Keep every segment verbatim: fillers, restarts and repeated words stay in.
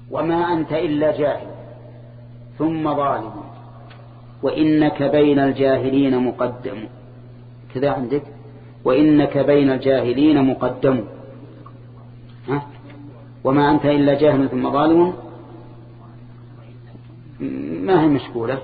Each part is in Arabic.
وما أنت إلا جاهل ثم ظالم وإنك بين الجاهلين مقدم. كذا عندك وإنك بين الجاهلين مقدم. ها؟ وما أنت إلا جاهل ثم ظالم ما هي مشكولة،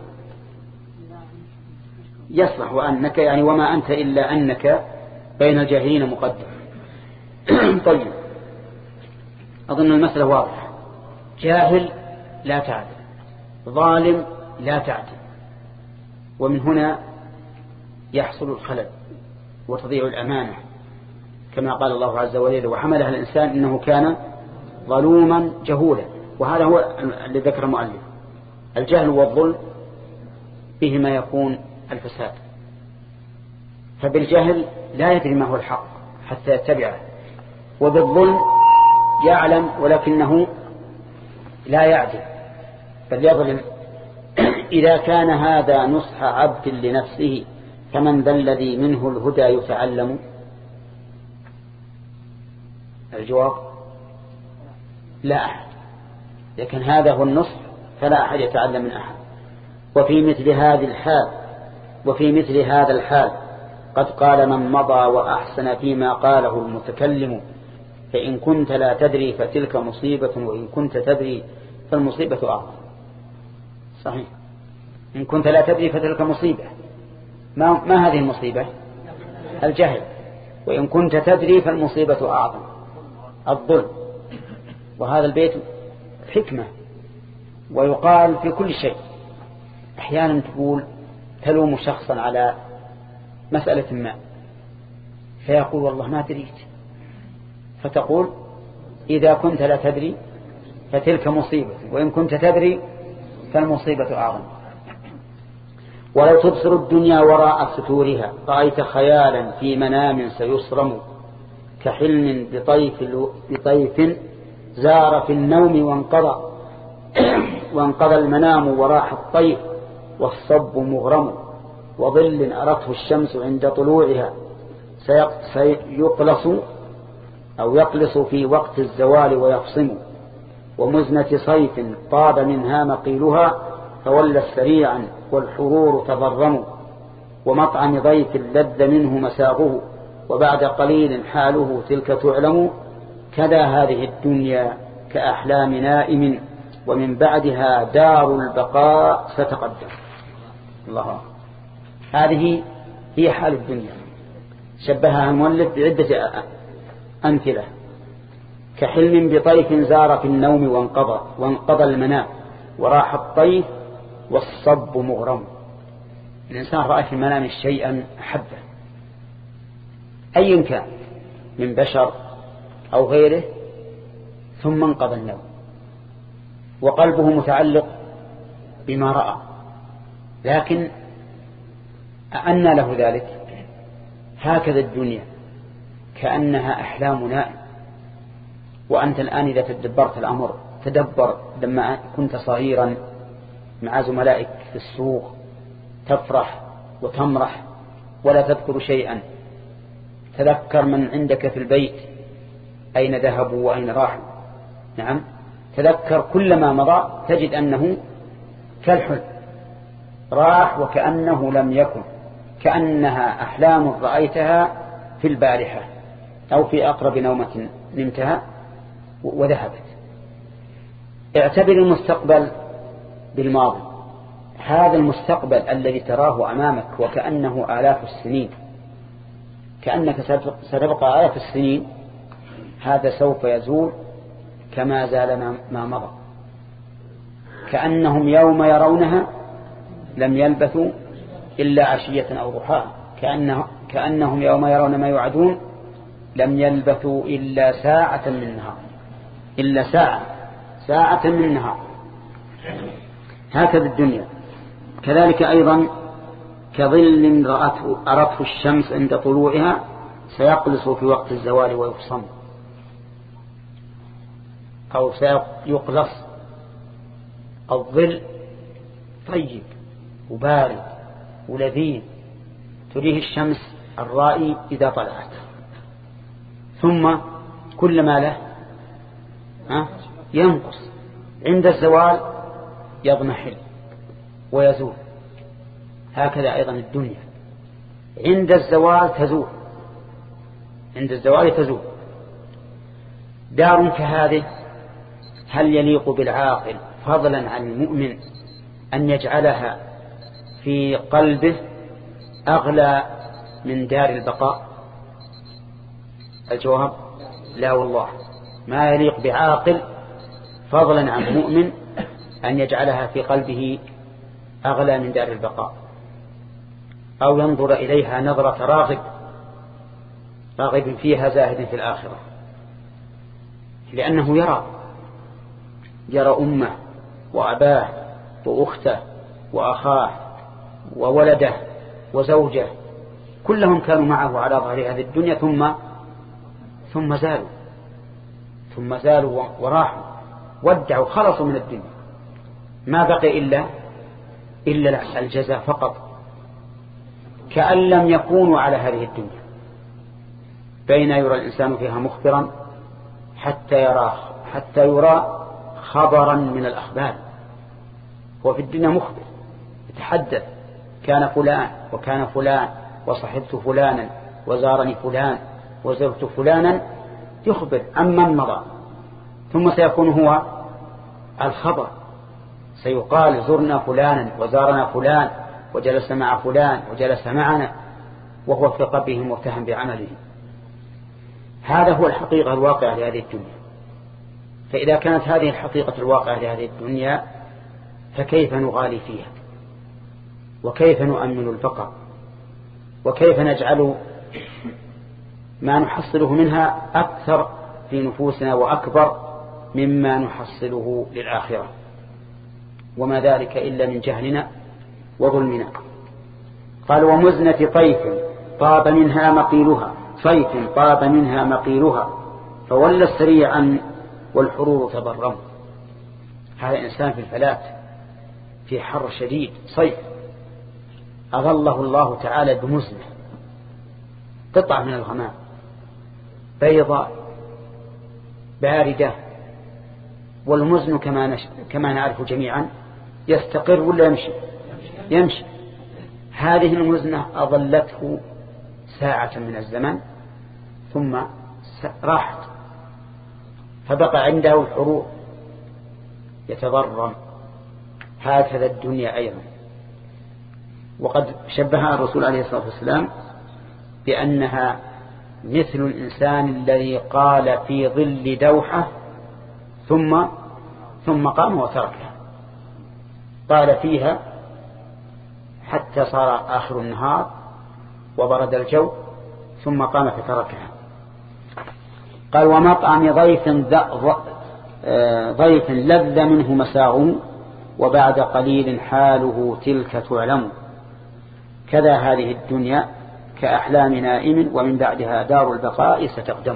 يصلح وأنك يعني وما أنت إلا أنك بين الجاهلين مقدم. طيب أظن المسألة واضحة. جاهل لا تعدل، ظالم لا تعدل، ومن هنا يحصل الخلل وتضيع الأمانة كما قال الله عز وجل وحملها الإنسان إنه كان ظلوما جهولا. وهذا هو الذي ذكر المؤلف. الجهل والظلم بهما يكون الفساد، فبالجهل لا يدري ما هو الحق حتى يتبعه، وبالظلم يعلم ولكنه لا يعدل بل يظلم. إذا كان هذا نصح عبد لنفسه فمن ذا الذي منه الهدى يتعلم؟ الجواب لا أحد، لكن هذا هو النصح فلا أحد يتعلم من أحد. وفي مثل هذه الحال وفي مثل هذا الحال قد قال من مضى وأحسن فيما قاله المتكلم فإن كنت لا تدري فتلك مصيبة وإن كنت تدري فالمصيبة أعظم. صحيح، إن كنت لا تدري فتلك مصيبة. ما, ما هذه المصيبة؟ الجهل. وإن كنت تدري فالمصيبة أعظم، الظلم. وهذا البيت حكمة ويقال في كل شيء. أحيانا تقول تلوم شخصا على مسألة ما فيقول والله ما دريت، فتقول إذا كنت لا تدري فتلك مصيبة وإن كنت تدري فالمصيبة أعظم. ولو تبصر الدنيا وراء ستورها رأيت خيالا في منام سيصرم كحلم بطيف, بطيف زار في النوم وانقضى وانقضى المنام وراح الطيف والصب مغرم وظل أرته الشمس عند طلوعها سيقلص أو يقلص في وقت الزوال ويفصم ومزنة صيف طاب منها مقيلها فولت سريعا والحرور تضرم ومطعم ضيف لذ منه مساغه وبعد قليل حاله تلك تعلم كذا هذه الدنيا كأحلام نائم ومن بعدها دار البقاء ستقدم. الله. هذه هي حال الدنيا. شبهها المؤلف بعدة أمثلة كحلم بطيف زار في النوم وانقضى وانقضى المنام وراح الطيف والصب مغرم. الإنسان رأى في المنام شيئا أحبه أيا كان من بشر أو غيره ثم انقضى النوم وقلبه متعلق بما رأى، لكن أنى له ذلك؟ هكذا الدنيا كأنها أحلام نائم. وأنت الآن إذا تدبرت الأمر تدبر لما كنت صغيرا مع زملائك في السوق تفرح وتمرح ولا تذكر شيئا، تذكر من عندك في البيت أين ذهبوا وأين راحوا. نعم، تذكر كل ما مضى تجد أنه كالحلم راح وكأنه لم يكن، كأنها أحلام رأيتها في البارحة أو في أقرب نومة نمتها وذهبت. اعتبر المستقبل بالماضي، هذا المستقبل الذي تراه أمامك وكأنه آلاف السنين، كأنك ستبقى آلاف السنين، هذا سوف يزول كما زال ما مضى. كأنهم يوم يرونها لم يلبثوا إلا عشية أو ضحاها، كأنه كأنهم يوم يرون ما يوعدون لم يلبثوا إلا ساعة من النهار، إلا ساعة ساعة من النهار. هكذا الدنيا. كذلك أيضا كظل رأته أرته الشمس عند طلوعها سيقلص في وقت الزوال ويفصم، أو سيقلص. الظل طيب وبارد ولذيذ تريه الشمس الرائي إذا طلعت، ثم كل ما له ينقص عند الزوال يضمحل ويزول. هكذا أيضا الدنيا عند الزوال تزول، عند الزوال تزول. دار كهذه هل يليق بالعاقل فضلا عن المؤمن أن يجعلها في قلبه أغلى من دار البقاء؟ الجواب لا والله، ما يليق بعاقل فضلا عن مؤمن أن يجعلها في قلبه أغلى من دار البقاء، أو ينظر إليها نظرة راغب راغب فيها زاهد في الآخرة، لأنه يرى يرى أمه وأباه وأخته وأخاه وولده وزوجه كلهم كانوا معه على ظهر هذه الدنيا، ثم ثم زالوا ثم زالوا وراحوا ودعوا خلصوا من الدنيا، ما بقي إلا إلا الجزاء فقط، كأن لم يكونوا على هذه الدنيا. بين يرى الإنسان فيها مخبرا حتى يرى حتى يرى خبرا من الأخبار. هو في الدنيا مخبر يتحدث كان فلان وكان فلان وصحبت فلانا وزارني فلان وزرت فلانا، يخبر عمن مضى، ثم سيكون هو الخبر، سيقال زرنا فلانا وزارنا فلان وجلس مع فلان وجلس معنا، وهو في قلبه متهم بعمله. هذا هو الحقيقة الواقعة لهذه الدنيا. فإذا كانت هذه الحقيقة الواقعة لهذه الدنيا فكيف نغالي فيها، وكيف نؤمن البقاء، وكيف نجعل ما نحصله منها أكثر في نفوسنا وأكبر مما نحصله للآخرة، وما ذلك إلا من جهلنا وظلمنا. قال ومزنة طيف طاب منها مقيلها، صيف طاب منها مقيلها فولى سريعا والحرور تبرم. هذا إنسان في الفلات في حر شديد صيف، أظله الله تعالى بمزنة قطعة من الغمام بيضاء باردة، والمزن كما, نش... كما نعرف جميعا يستقر ولا يمشي يمشي. هذه المزنة أظلته ساعة من الزمن ثم راحت، فبقى عنده الحروق يتضرم. هكذا الدنيا أيضا. وقد شبهها الرسول عليه الصلاة والسلام بأنها مثل الإنسان الذي قال في ظل دوحة ثم ثم قام وتركها، قال فيها حتى صار آخر النهار وبرد الجو ثم قام فتركها. قال ومطعم ضيف ضيف لذ منه مساغه وبعد قليل حاله تلك تعلم. كذا هذه الدنيا كأحلام نائم ومن بعدها دار البقاء ستقدم.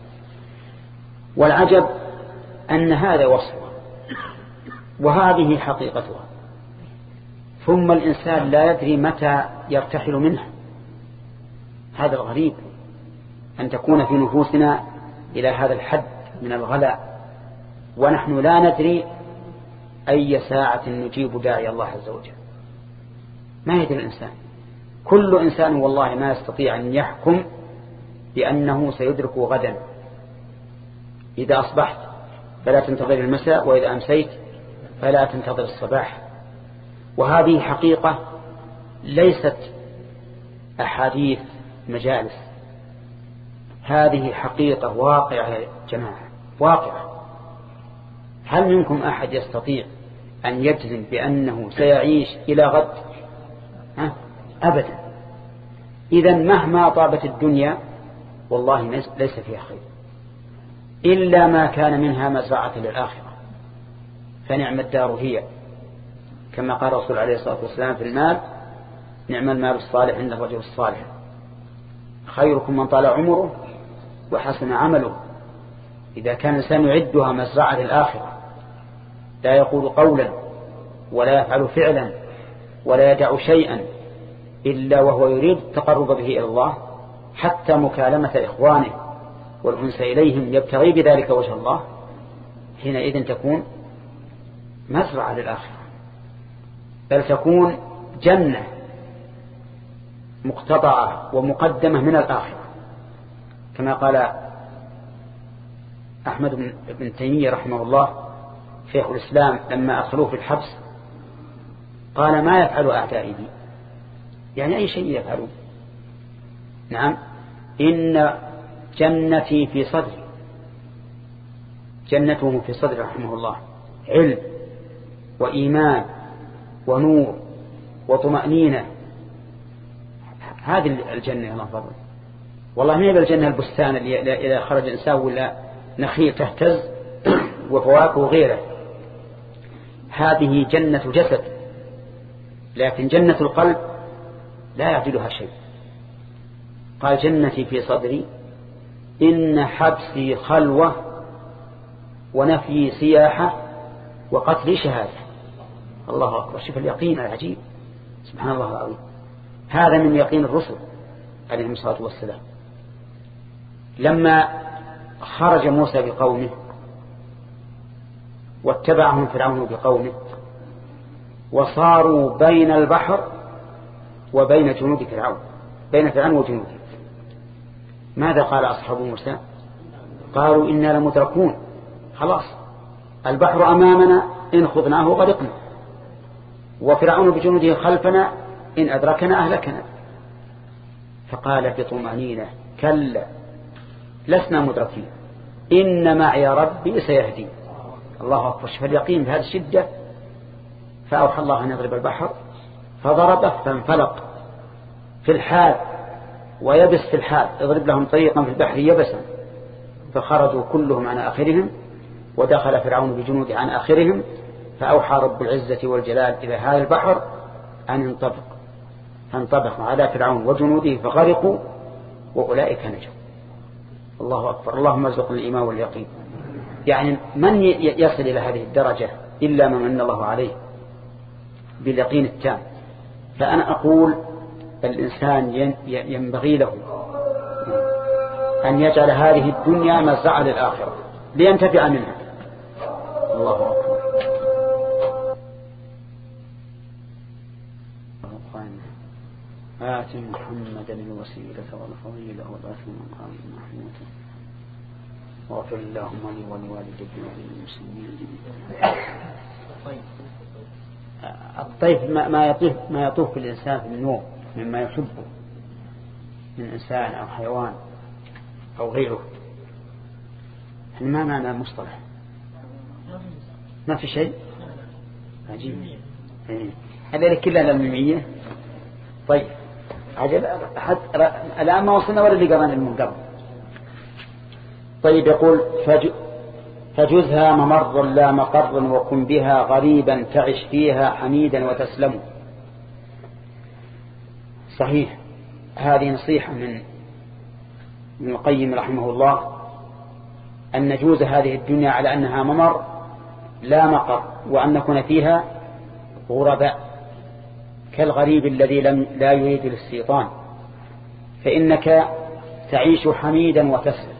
والعجب أن هذا وصفه وهذه حقيقتها، ثم الإنسان لا يدري متى يرتحل منها. هذا الغريب أن تكون في نفوسنا إلى هذا الحد من الغلاء ونحن لا ندري أي ساعة نجيب داعي الله عز وجل. ما يدري الإنسان، كل إنسان والله ما يستطيع أن يحكم بأنه سيدرك غدا. إذا أصبحت فلا تنتظر المساء، وإذا أمسيت فلا تنتظر الصباح. وهذه حقيقة ليست أحاديث مجالس، هذه حقيقة واقعة يا جماعة، واقعة. هل منكم أحد يستطيع أن يجزم بأنه سيعيش إلى غد؟ ها؟ أبدا. إذن مهما طابت الدنيا والله ليس فيها خير إلا ما كان منها مزرعة للآخرة، فنعم الدار هي، كما قال الرسول عليه الصلاة والسلام في المال: نعم المال الصالح عند الرجل الصالح، خيركم من طال عمره وحسن عمله. إذا كان الإنسان يعدها مزرعة للآخرة، لا يقول قولا ولا يفعل فعلا ولا يدع شيئا إلا وهو يريد التقرب به إلى الله، حتى مكالمة إخوانه والأنس إليهم يبتغي بذلك وجه الله، حينئذ تكون مزرعة للآخرة، بل تكون جنة مقتطعة ومقدمة من الآخرة، كما قال أحمد بن تيمية رحمه الله شيخ الإسلام لما أدخلوه في الحبس، قال ما يفعل أعدائي بي؟ يعني أي شيء يفعلون. نعم، إن جنتي في صدري، جنته في صدري رحمه الله علم وإيمان ونور وطمأنينة. هذه الجنة يا الله فضل، والله ما يبقى الجنة البستان اللي إذا خرج الإنسان ولا نخيل تهتز وفواكه غيره، هذه جنة جسد، لكن جنة القلب لا يعدلها شيء. قال جنتي في صدري إن حبسي خلوة ونفي سياحة وقتلي شهادة. الله أكبر، شوف اليقين العجيب، سبحان الله العظيم. هذا من يقين الرسل عليهم الصلاة والسلام. لما خرج موسى بقومه واتبعهم فرعون بقومه وصاروا بين البحر وبين جنود فرعون، بين فرعون وجنوده، ماذا قال أصحاب موسى؟ قالوا إنا لمدركون، خلاص البحر أمامنا إن خذناه غرقنا، وفرعون بجنوده خلفنا إن أدركنا أهلكنا. فقال بطمأنينة كلا لسنا مدركين إن معي ربي سيهدي. الله أكبر، شوف اليقين بهذه الشدة. فأوحى الله أن يضرب البحر فضربه فانفلق في الحال ويبس في الحال، اضرب لهم طريقا في البحر يبسا، فخرجوا كلهم عن آخرهم ودخل فرعون بجنوده عن آخرهم. فأوحى رب العزة والجلال إلى هذا البحر أن ينطبق، فانطبق على فرعون وجنوده فغرقوا وأولئك نجوا. الله أكبر، اللهم ارزقنا الإيمان واليقين. يعني من يصل إلى هذه الدرجة إلا من من الله عليه باليقين التام. فأنا أقول الإنسان ينبغي له أن يجعل هذه الدنيا مزرعة للآخرة لينتفع منها. الله أكبر. آت محمدا الوسيلة والفضيلة والآثم مقام محمود واغفر اللهم لي ولوالدي وللمسلمين. الطيف ما يطوف ما يطوف الإنسان في النوم مما يحبه من إنسان أو حيوان أو غيره. ما معنى المصطلح؟ ما في شيء عجيب. هذا كلها للميمية. طيب عجب، الآن ما وصلنا ولا اللي قرأنا من قبل. طيب يقول فجزها ممر لا مقر وكن بها غريبا تعش فيها حميدا وتسلم. صحيح، هذه نصيحة من ابن القيم رحمه الله، أن نجوز هذه الدنيا على أنها ممر لا مقر، وأن نكون فيها غرباء كالغريب الذي لم لا يريد الاستيطان، فإنك تعيش حميدا وتسلم.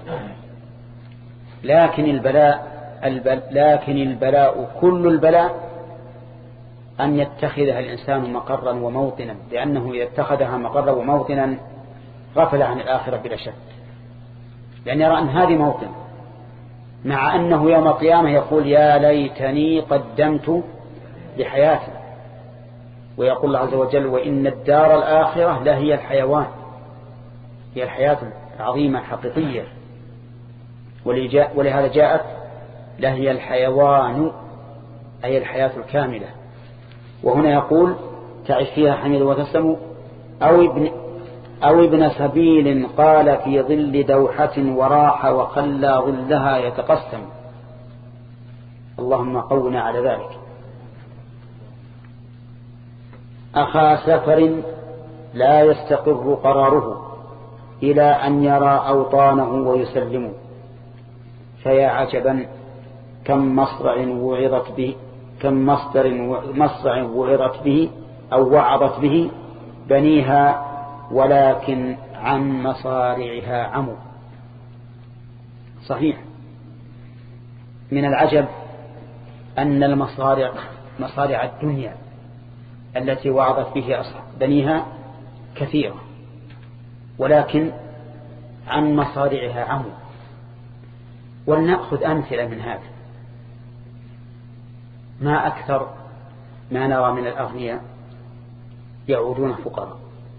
لكن البلاء البل لكن البلاء كل البلاء أن يتخذها الإنسان مقرا وموطنا، لأنه إذا اتخذها مقرا وموطنا غفل عن الآخرة بلا شك، لأن يرى أن هذه موطن، مع أنه يوم القيامة يقول يا ليتني قدمت لحياتي، ويقول الله عز وجل وإن الدار الآخرة لهي الحيوان، هي الحياة العظيمة الحقيقية، ولهذا جاءت لهي الحيوان أي الحياة الكاملة. وهنا يقول تعيش فيها حميد وتسلم. أو ابن, أو ابن سبيل قال في ظل دوحة وراح وخلى ظلها يتقسم. اللهم قونا على ذلك. أخا سفر لا يستقر قراره إلى أن يرى أوطانه ويسلم. فيا عجبا كم مصرع وعظت به كم مصدر مصرع وعظت به أو وعظت به بنيها ولكن عن مصارعها عموا. صحيح، من العجب أن المصارع مصارع الدنيا التي وعظت به أصحاب بنيها كثيرة، ولكن عن مصارعها عموا. ولنأخذ أمثلة من هذا. ما أكثر ما نرى من الأغنياء يعودون فقراء،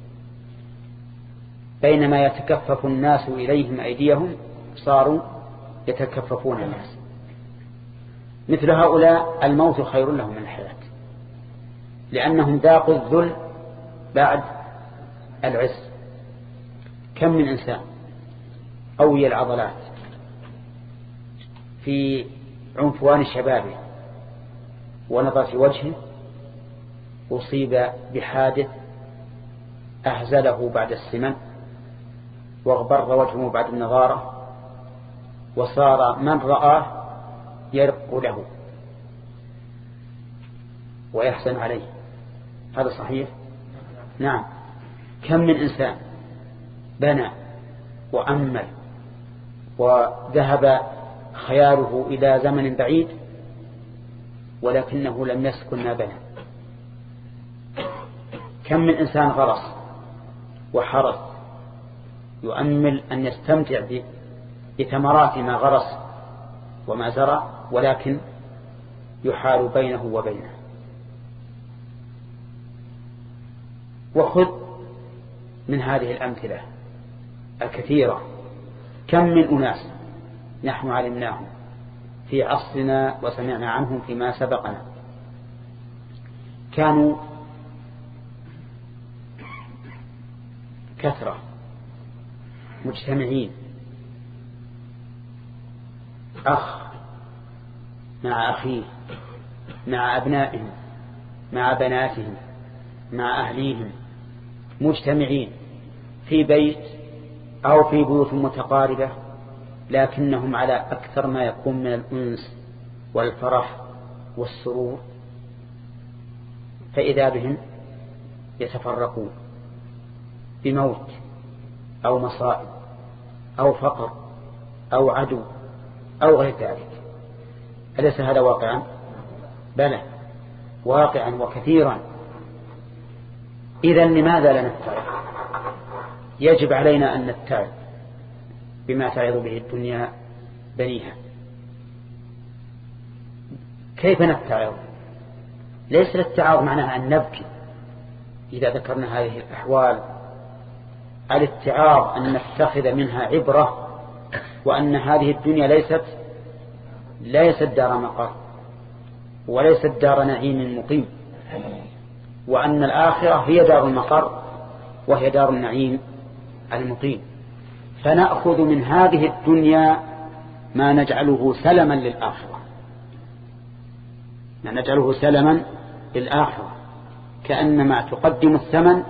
بينما يتكفف الناس إليهم أيديهم صاروا يتكففون الناس. مثل هؤلاء الموت خير لهم من الحياة، لأنهم ذاقوا الذل بعد العز. كم من إنسان قوي العضلات في عنفوان شبابه ونظر وجهه أصيب بحادث أهزله بعد السمن واغبر وجهه بعد النظارة، وصار من رآه يرق له ويحزن عليه. هذا صحيح؟ نعم. كم من إنسان بنى وأمل وذهب خياله إلى زمن بعيد ولكنه لم يسكن ما بنى. كم من إنسان غرس وحرث يؤمل أن يستمتع بثمرات ما غرس وما زرع، ولكن يحال بينه وبينه. وخذ من هذه الأمثلة الكثيرة كم من أناس نحن علمناهم في عصرنا وسمعنا عنهم فيما سبقنا كانوا كثرة مجتمعين، أخ مع أخيه مع أبنائهم مع بناتهم مع أهليهم، مجتمعين في بيت أو في بيوت متقاربة، لكنهم على أكثر ما يكون من الأنس والفرح والسرور، فإذا بهم يتفرقون بموت أو مصائب أو فقر أو عدو أو غير ذلك. أليس هذا واقعا؟ بلى، واقعا وكثيرا. إذن لماذا لا نتعظ؟ يجب علينا أن نتعظ بما تعظ به الدنيا بنيها. كيف نتعظ؟ ليس الاتعاظ معناها أن نبكي إذا ذكرنا هذه الأحوال. الاتعاظ أن نتخذ منها عبرة، وأن هذه الدنيا ليست ليست دار مقر وليست دار نعيم مقيم، وأن الآخرة هي دار المقر وهي دار النعيم المقيم. فنأخذ من هذه الدنيا ما نجعله سلما للآخرة، ما نجعله سلما للآخرة، كأنما تقدم الثمن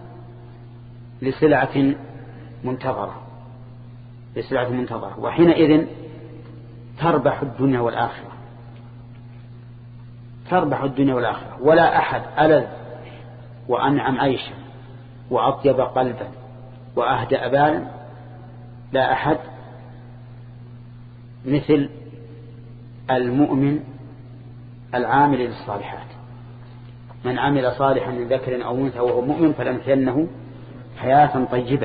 لسلعة منتظرة لسلعة منتظرة وحينئذ تربح الدنيا والآخرة، تربح الدنيا والآخرة. ولا أحد ألذ وأنعم عيشا وأطيب قلبا وأهدأ بالا، لا أحد مثل المؤمن العامل للصالحات. من عمل صالحا من ذكر أو أنثى وهو مؤمن فلنحيينه حياة طيبة.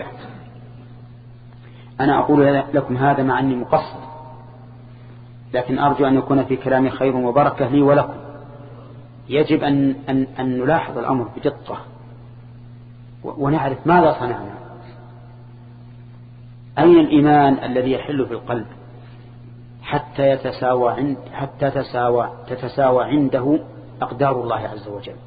أنا أقول لكم هذا مع أني مقصر، لكن أرجو أن يكون في كلامي خير وبركة لي ولكم. يجب أن, أن, أن نلاحظ الأمر بدقة ونعرف ماذا صنعنا. أين الإيمان الذي يحل في القلب حتى يتساوى عند حتى تساوى تتساوى عنده أقدار الله عز وجل.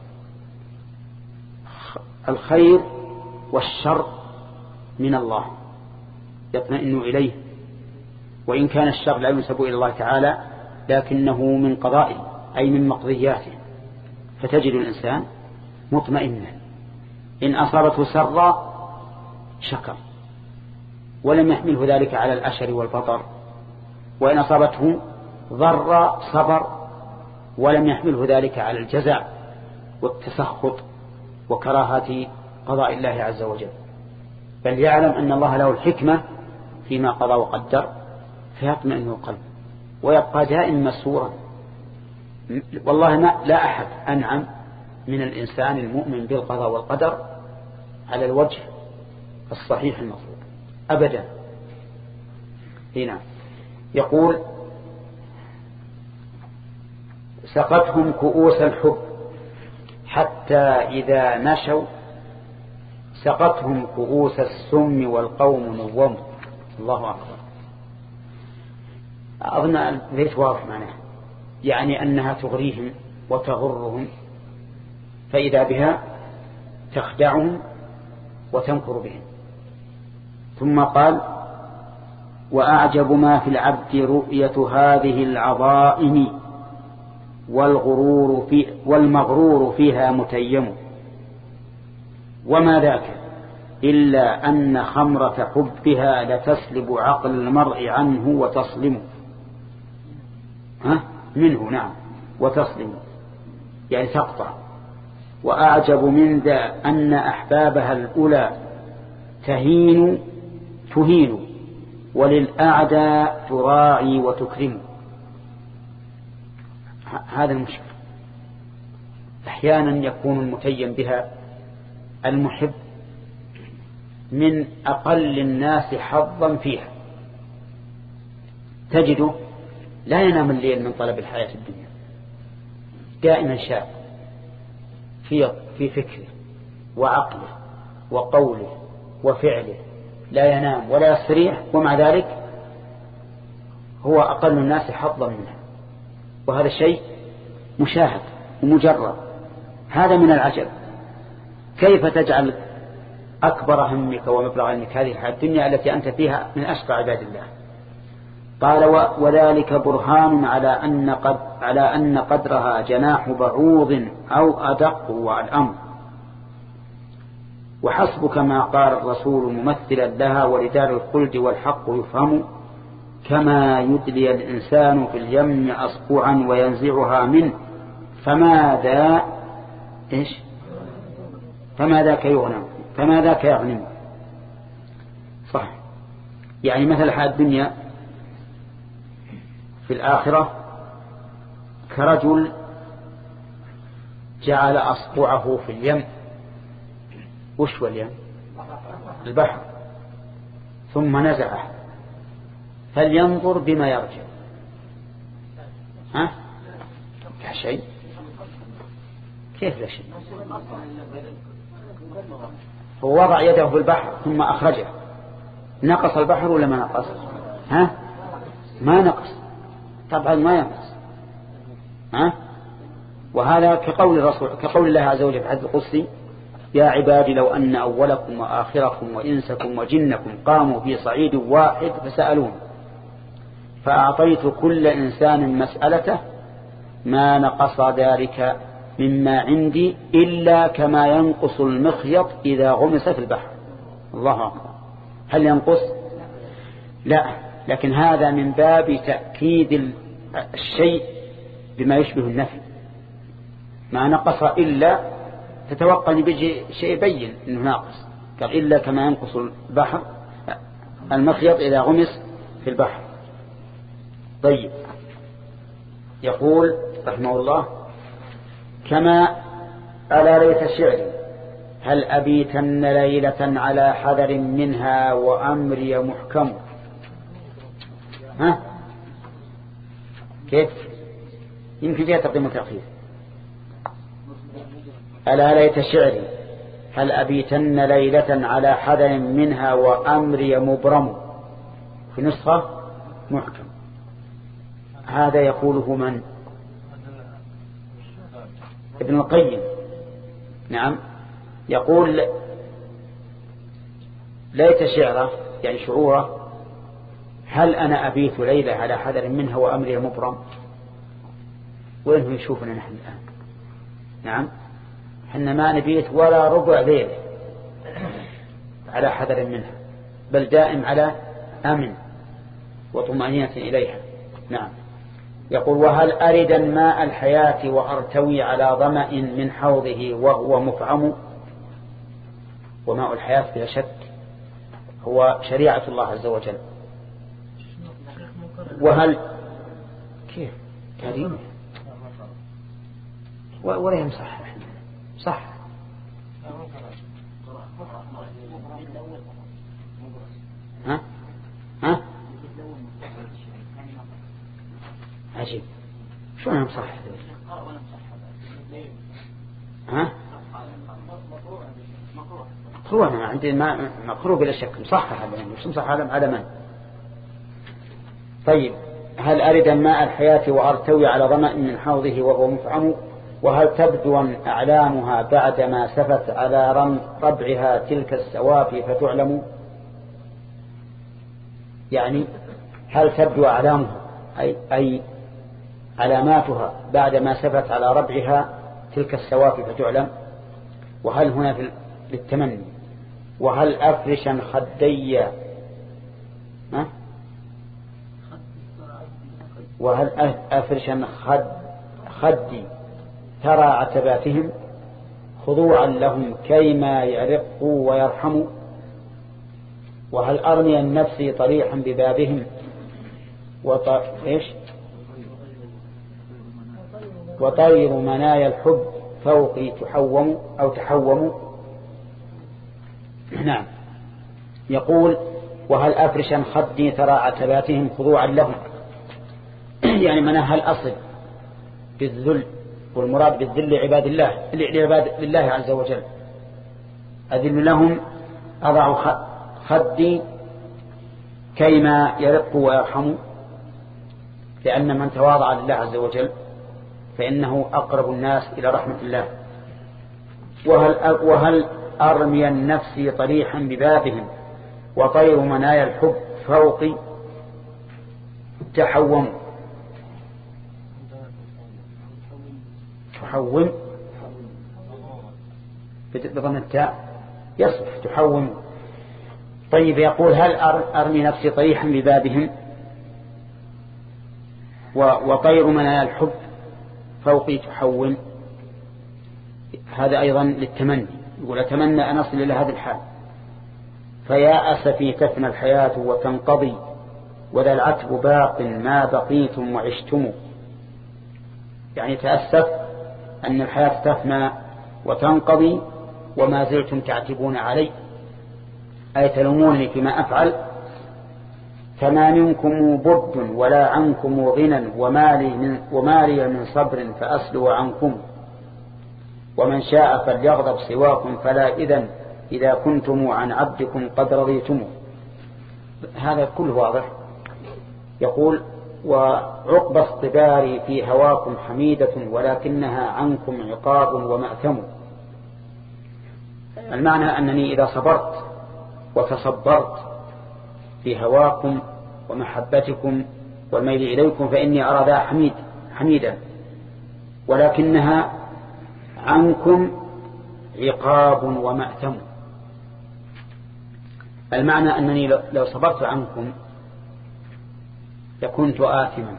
الخير والشر من الله يطمئن إليه، وإن كان الشر لا ينسب إلى الله تعالى لكنه من قضائه أي من مقضياته، فتجد الإنسان مطمئنا. إن أصابته سرا شكر ولم يحمله ذلك على الأشر والبطر، وإن أصابته ضر صبر ولم يحمله ذلك على الجزع والتسخط وكراهة قضاء الله عز وجل، بل يعلم أن الله له الحكمة فيما قضى وقدر، فيطمئن القلب ويبقى دائما مسرورا. والله ما لا أحد أنعم من الإنسان المؤمن بالقضاء والقدر على الوجه الصحيح المطلوب أبدا. هنا يقول سقتهم كؤوس الحب حتى إذا نشوا سقتهم كؤوس السم والقوم نوم. الله أكبر. أظن البيت واضح معناه، يعني أنها تغريهم وتغرهم فإذا بها تخدعهم وتنكر بهم. ثم قال وأعجب ما في العبد رؤية هذه العظائم والغرور في والمغرور فيها متيم، وما ذاك إلا أن خمرة حبها لتسلب عقل المرء عنه وتصلم ها منه نعم وتصلم يعني تقطع. وأعجب من ذا أن أحبابها الأولى تهين تهين وللأعداء تراعي وتكرم. هذا المشكل. أحيانا يكون المتيم بها المحب من أقل الناس حظا فيها، تجده لا ينام الليل من طلب الحياة الدنيا، دائما شاب في في فكره وعقله وقوله وفعله، لا ينام ولا يستريح، ومع ذلك هو أقل الناس حظا منها، وهذا الشيء مشاهد ومجرد. هذا من العجب. كيف تجعل أكبر همك ومبلغ علمك هذه الحياة الدنيا التي أنت فيها من أشقى عباد الله؟ قال وذلك برهان على أن قد على أن قدرها جناح بعوض أو أدق هو الأمر، وحسبك ما قال الرسول ممثلا لها ولدار الخلد والحق يفهم، كما يدلي الإنسان في اليم أصبعا وينزعها منه فماذا إيش فما ذاك يغنم فما ذاك يغنم. صح. يعني مثل حال الدنيا في الآخرة كرجل جعل أصبعه في اليم. وش هو اليم؟ البحر. ثم نزعه فلينظر بما يرجع. ها لا شيء. كيف لا شيء؟ هو وضع يده في البحر ثم أخرجه، نقص البحر ولا ما نقص؟ ها ما نقص طبعا ما ينقص. ها وهذا كقول الرسول كقول الله عز وجل في الحديث القدسي يا عبادي لو أن أولكم وآخركم وإنسكم وجنكم قاموا في صعيد واحد فسألون فأعطيت كل إنسان مسألته ما نقص ذلك مما عندي إلا كما ينقص المخيط إذا غمس في البحر. الله أكبر. هل ينقص؟ لا، لكن هذا من باب تأكيد الشيء بما يشبه النفي. ما نقص إلا تتوقع أن بيجي شيء يبين أنه ناقص، قال إلا كما ينقص البحر المخيط إذا غمس في البحر. طيب يقول رحمه الله كما ألا ليت شعري هل أبيتن ليلة على حذر منها وأمري محكم. ها كيف يمكن فيها تقديم وتأخير. ألا ليت شعري هل أبيتن ليلة على حذر منها وأمري مبرم، في نسخة محكم. هذا يقوله من؟ ابن القيم. نعم يقول ليت شعره يعني شعوره هل أنا أبيت ليلة على حذر منها وأمري مبرم. وين يشوفنا نحن الآن؟ نعم حنا ما نبيت ولا ربع ليلة على حذر منها، بل دائم على أمن وطمأنينة إليها. نعم يقول وهل أرد ماء الحياة وأرتوي على ظمأ من حوضه وهو مفعم. وماء الحياة بلا شك هو شريعة الله عز وجل. وهل كيف كريم ولا يمصح صح. ها ها عجيب شو يمصح ها مكروه ما عندي ما مكروه بلا شك مصحح هذا مش مصحح على من. طيب هل أرد ماء الحياة وأرتوي على ظمأ من حوضه وهو مفعم وهل تبدو أعلامها بعدما سفت على ربعها تلك السوافي فتعلم. يعني هل تبدو أعلامها أي, أي علاماتها بعدما سفت على ربعها تلك السوافي فتعلم. وهل هنا في للتمني. وهل أفرشا خدي ها؟ وهل أفرشا خد خدي ترى عتباتهم خضوعا لهم كيما يرقوا ويرحموا. وهل أرمي النفس طريحا ببابهم وط... إيش؟ وطير منايا الحب فوقي تحوم أو تحوم. نعم يقول وهل أفرشا خدي ترى عتباتهم خضوعا لهم يعني مناها الأصل بالذل والمراد بالذل عباد الله لعباد لله عز وجل. أذل لهم أضع خدي كيما يرقوا ويرحموا لأن من تواضع لله عز وجل فإنه أقرب الناس إلى رحمة الله. وهل, وهل أرمي النفس طريحا ببابهم وطير منايا الحب فوقي تحوم تحوم بضم التاء يصف تحوم. طيب يقول هل أرمي نفسي طريحا ببابهم وطير منايا الحب فوقي تحوم. هذا أيضا للتمني يقول أتمنى أن أصل إلى هذا الحال فيا أسفي تفنى الحياة وتنقضي وذا العتب باق ما بقيتم وعشتم. يعني تأسف أن الحياة تفنى وتنقضي وما زلتم تعتبون علي أي تلومونني فيما أفعل. فما منكم بد ولا عنكم غنى ومالي من, ومالي من صبر فأسلو عنكم. ومن شاء فليغضب سواكم فلا إذن إذا كنتم عن عبدكم قد رضيتم. هذا كله واضح. يقول وعقب اصطباري في هواكم حميدة ولكنها عنكم عقاب ومأثم. المعنى أنني إذا صبرت وتصبرت في هواكم ومحبتكم والميل إليكم فإني أرى ذا حميد حميدا ولكنها عنكم عقاب ومأثم. المعنى أنني لو صبرت عنكم لكنت آثما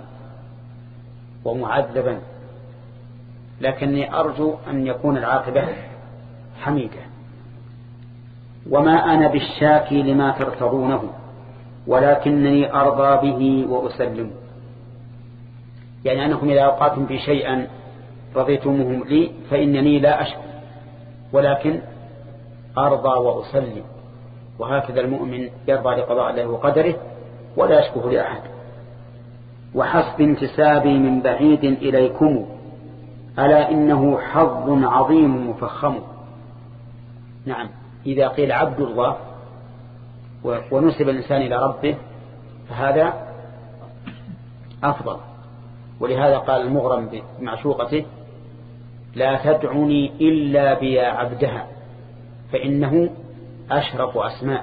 ومعذبا لكني أرجو أن يكون العاقبة حميدة. وما أنا بالشاكي لما ترتضونه ولكنني أرضى به وأسلم. يعني أنكم إذا أوقعتم بي شيئا رضيتموه لي فإنني لا أشكو ولكن أرضى وأسلم. وهكذا المؤمن يرضى لقضاء الله وقدره ولا يشكوه لأحد. وحسب انتسابي من بعيد إليكم ألا إنه حظ عظيم مفخم. نعم إذا قيل عبد الله ونسب الإنسان إلى ربه فهذا أفضل. ولهذا قال المغرم بمعشوقته لا تدعني إلا بيا عبدها فإنه أشرف أسماء.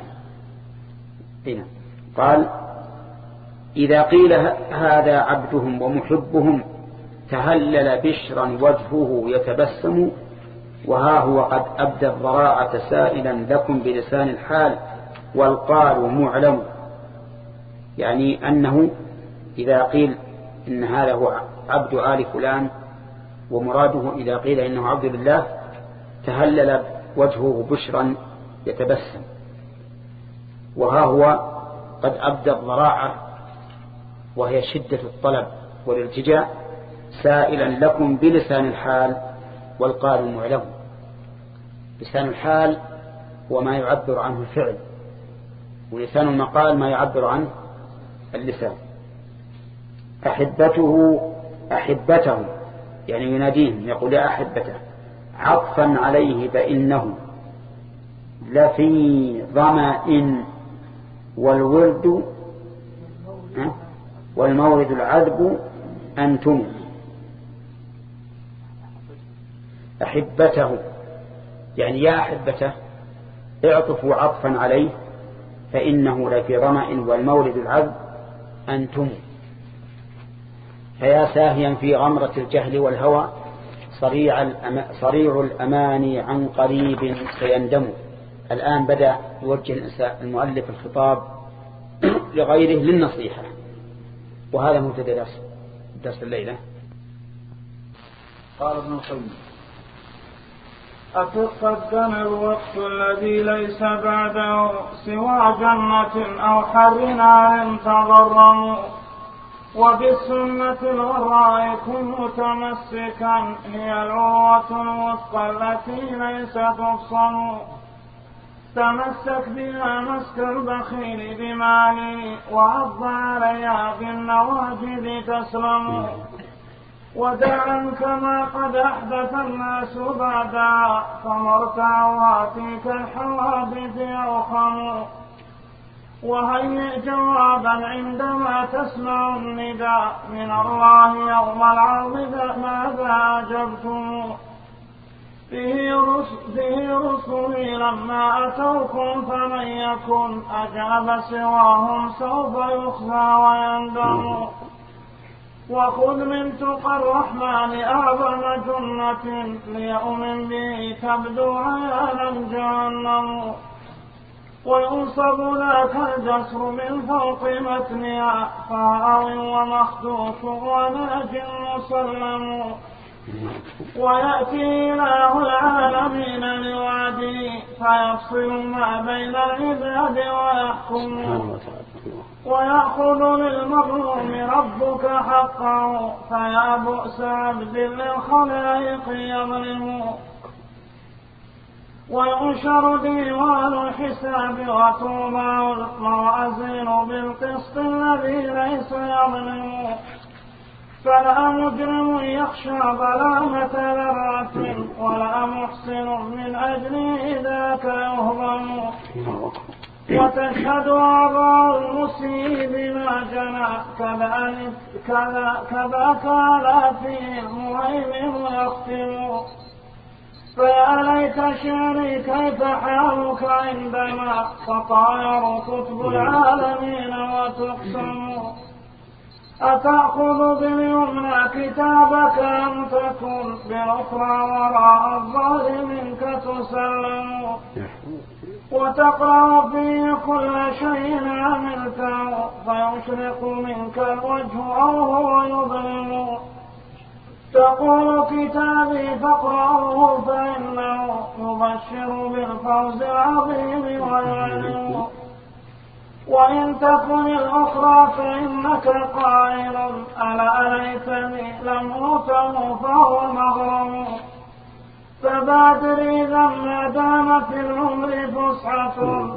قال إذا قيل هذا عبدهم ومحبهم تهلل بشرا وجهه يتبسم وها هو قد أبدى الضراعة سائلا لكم بلسان الحال والقال معلم. يعني أنه إذا قيل إن هذا هو عبد آل فلان ومراده إذا قيل إنه عبد لله تهلل وجهه بشرا يتبسم وها هو قد أبدى الضراعة وهي شدة الطلب والالتجاء سائلا لكم بلسان الحال والقال معلم. لسان الحال هو ما يعبر عنه الفعل، ولسان المقال ما يعبر عنه اللسان. أحبته أحبته يعني يناديهم يقول يا أحبته، عطفا عليه فإنه لفي ظمأ والورد والمورد العذب أنتم. أحبته يعني يا أحبته اعطفوا عطفا عليه فإنه لفي ظمأ والمورد العذب أنتم. فيا ساهيا في غمرة الجهل والهوى صريع, الأم... صريع الأمان عن قريب سيندم. الآن بدأ يوجه المؤلف الخطاب لغيره للنصيحة، وهذا مبتدأ درس درس الليلة. قال ابن القيم: أتقدم الوقت الذي ليس بعده سوى جنة أو حر نار تضرم، وبالسنة الغراء كن متمسكا هي العروة الوثقى التي ليس تفصم. تمسك بها مسك البخيل بمالي وعض عليها بالنواجذ تسلم. ودعا كما قد أحدث الناس بعدا فمرتعها فيك الحوادث أوخم. وهيئ جوابا عندما تسمع النداء من الله يوم العرض ماذا أجبتم. به رسولي لما أتوكم فمن يكن أجاب سواهم سوف يخزى ويندم. وخذ من تقى الرحمن أعظم جنة ليؤمن به تبدو عيانا جهنم. وينصب لك الجسر من فوق متنها فهو ومخدوش وناج مسلم. ويأتي إله العالمين لوعده فيفصل ما بين العباد ويحكم. ويأخذ للمظلوم ربك حقه فيا بؤس عبد للخلائق يظلم. وينشر ديوان الحساب وتوضع الموازين بالقسط الذي ليس يظلم. فلا مجرم يخشى ظلامة ذرة ولا محسن من أجله ذاك يهضم. وتشهد أعضاء المسيء بما جنى كذاك على فيه المهيمن يختم. فيا ليت شعري كيف حالك عندما تطاير كتب العالمين وتقسم. أتأخذ باليمنى كتابك أم تكن بالأخرى وراء الظالم كتسلم. وتقرأ فيه كل شيء عملته فيشرق منك الوجه أو هو يظلم. تقول كتابي فاقرأه فإنه يبشر بالفوز العظيم ويعلم. وإن تكن الأخرى فإنك قائل ألا ليتني لم أوته فهو مغرم. فبادر إذا ما دام في العمر فسحة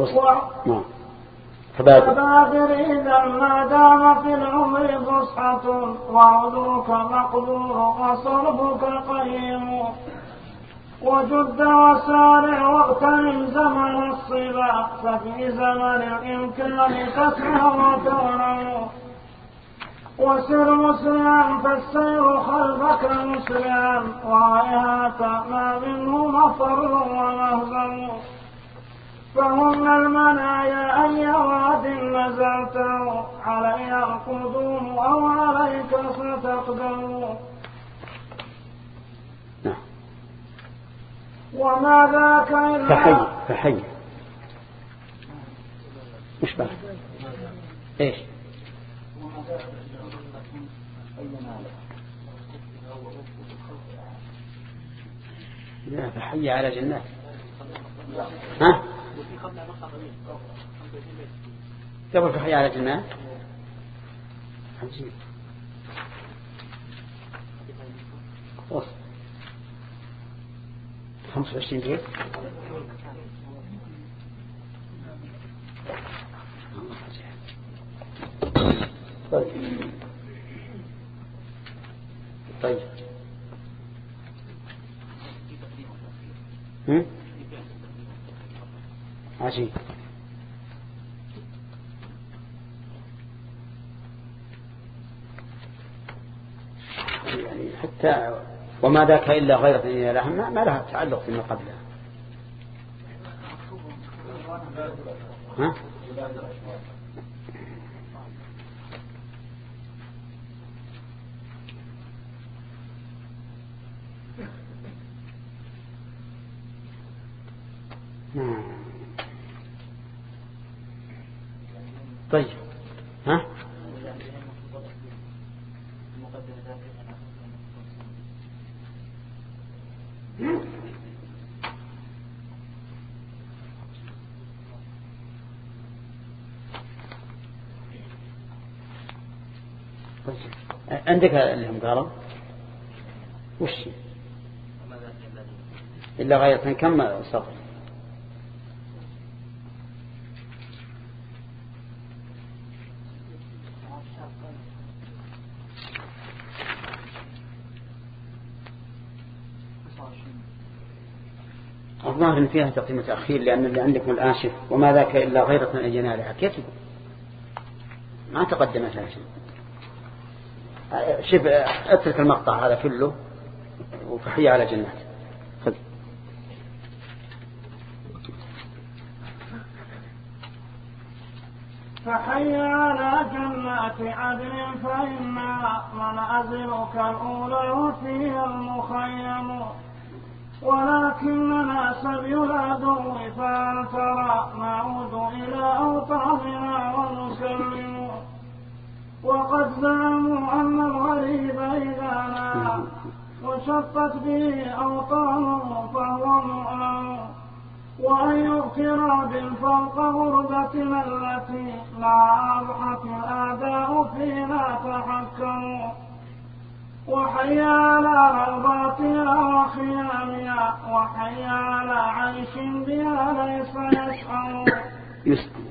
فبادر إذا ما دام في العمر فسحة وعذرك مقدور وصرفك قيم. وجد وسارع واغتنم زمن الصبا ففي زمن الإمكان تسعى وتغنم. وسر مسرعا فالسير خلفك مسرعا وهيهات ما منه مفر ومهزم. فهن المنايا أي واد نزلته عليها القدوم أو عليك ستقدم. وما ذاك إلا فحي فحي مش بقى إيش لا فحي على جنات. ها قبل فحي على جنات عجيب. خمسة وعشرين بيت. طيب طيب هم؟ عجيب. يعني حتى وما ذاك إلا غيرة إلى لها ما لها تعلق فيما قبلها. ها؟ طيب ها؟ عندك اللي هم قالوا وش إلا غاية كم سطر؟ الظاهر إن فيها تقديم وتأخير لأن اللي عندكم الآن شف وما ذاك إلا غيرة من الجنالها كيف ما تقدمت لها شيء. شوف اترك المقطع هذا كله وفحي على جنات. خذ. فحي على جنات عدن فإنا منازلك الأولى وفيها المخيم ولكننا سبيل العدو فأن ترى نعود إلى أوطاننا ونسلم وقد زعموا أن الغريب إذا نام وشطت به أوطانه فهو مؤمن وأن يغفر فوق غربتنا التي لا أضحت الآداء فينا تحكموا وحي على روضاتها وخيامها وحي على عيش بها ليس يسأم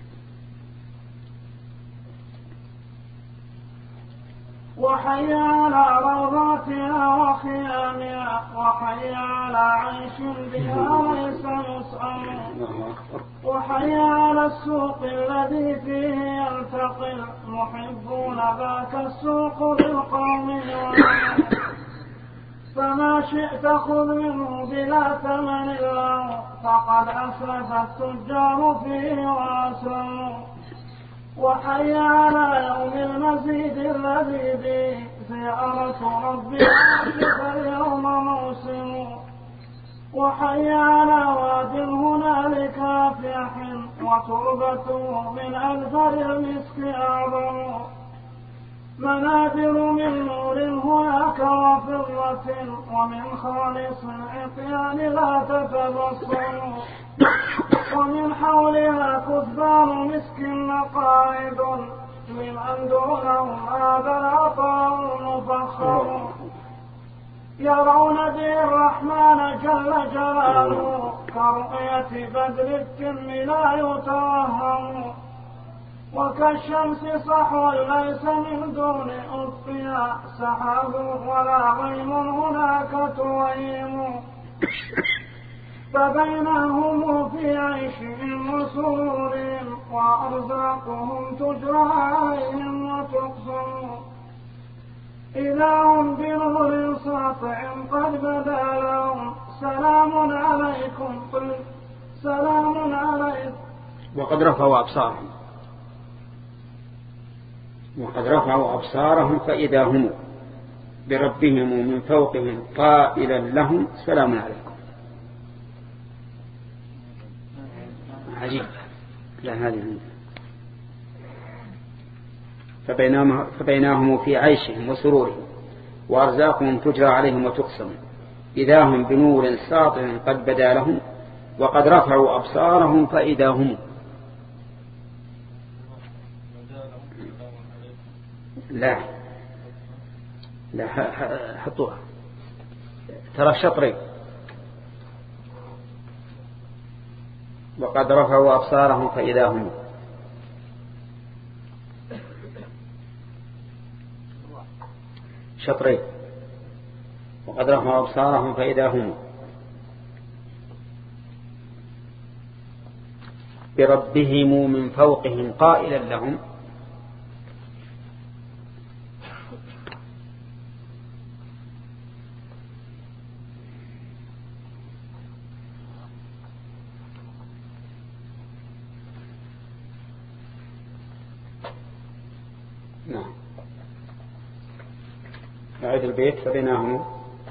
وحي على روضاتها وخيامها وحي على عيش بها ليس يسأم وحي على السوق الذي فيه يلتقي المحبون ذاك السوق بالقوم فما شئت خذ منه بلا ثمن له فقد أسرف التجار فيه وأسلموا وحي على يوم المزيد الذي به زيارة ربي اليوم موسم وحي على واد هنالك أفيح وتربته من أذفر المسك أعظم منابر من نور هناك وفضة ومن خالص العطيان لا تتبصر ومن حولها كثبان مسك مقاعد لمن دونهم هذا العطاء المفخر يرون به الرحمن جل جلاله كرؤية بدر التم لا يتوهم وكالشمس صحو ليس من دون أطفئة سحاب ولا غيم هناك تويم فبينهم في عيشهم وسرورهم وأرزاقهم تجرى عليهم وتقسم إذا هم بنور ساطع قد بدا لهم سلام عليكم قل سلام عليكم وقد رفعوا أبصارهم وقد رفعوا أبصارهم فإذا هم بربهم من فوقهم قائلا لهم سلام عليكم. عجيب. لا هذه فبينهم, فبينهم في عيشهم وسرورهم وأرزاقهم تجرى عليهم وتقسم إذا هم بنور ساطع قد بدا لهم وقد رفعوا أبصارهم فإذا هم لا لا حطوها ترى شطرين وقد رفعوا أبصارهم فإذا هم شطرين. وقد رفعوا أبصارهم فإذا هم بربهم من فوقهم قائلا لهم نعم. أعيد البيت فبينهم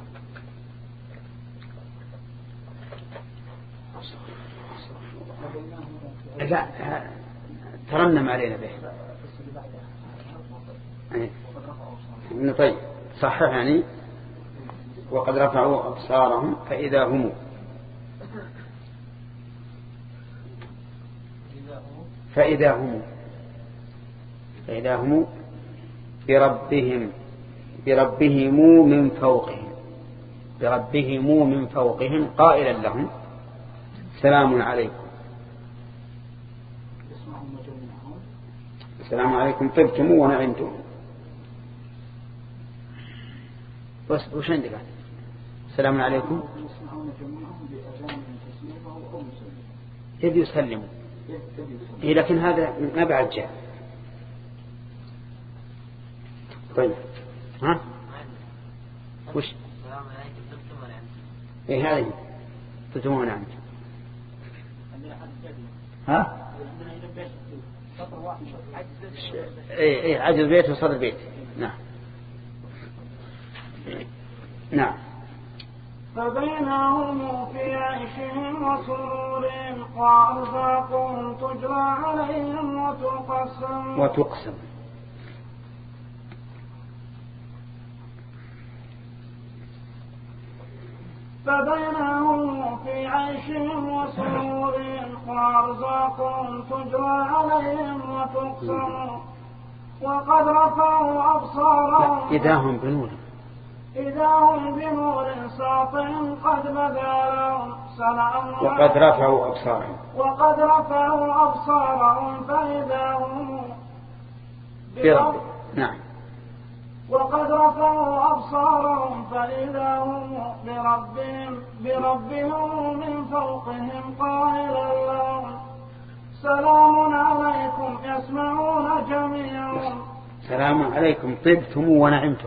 لا ترنم علينا به يعني طيب صحح يعني وقد رفعوا أبصارهم فإذا هم فإذا هم فإذا هم بربهم بربهم من فوقهم بربهم من فوقهم قائلا لهم سلام عليكم السلام عليكم طبتم ونعمتم. بس وش عندك السلام عليكم يبي يسلموا إيه لكن هذا ما بعد جاء. طيب ها وش ايه هذه طبتم ونعمتم ها ايه ايه عجز البيت وصل البيت. نعم نعم. فبينهم في عيشهم وسرور وأرزاقهم تجرى عليهم وتقسم وتقسم فبينهم في عيشهم وسرور وأرزاقهم تجرى عليهم وتقسم وقد رفعوا أبصارهم إذا هم بنور إذا هم بنور ساطع قد بدا لهم سلام وقد رفعوا أبصارهم وقد رفعوا أبصارهم فإذا هم برب نعم وقد رفعوا أبصارهم فإذا هم بربهم بربهم من فوقهم قائلا لهم سلام عليكم يسمعون جميعا سلام عليكم طبتم ونعمتم.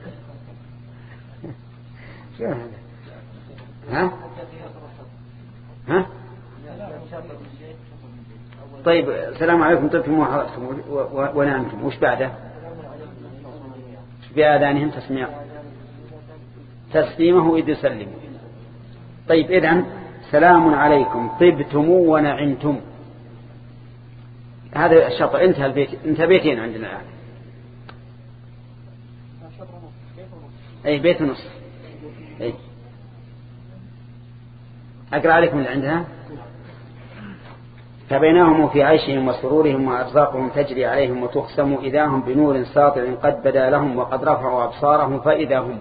شو هذا ها ها طيب سلام عليكم طبتم ونعمتم وش بعده بآذانهم تسميع تسليمه إذ يسلموا. طيب إذن سلام عليكم طبتم ونعمتم هذا الشطر انتهى البيت انتهى بيتين عندنا الآن. أي بيت ونصف. أي أقرأ عليكم اللي عندها. فبينهم في عيشهم وسرورهم وأرزاقهم تجري عليهم وتقسم إذا هم بنور ساطع قد بدا لهم وقد رفعوا أبصارهم فإذا هم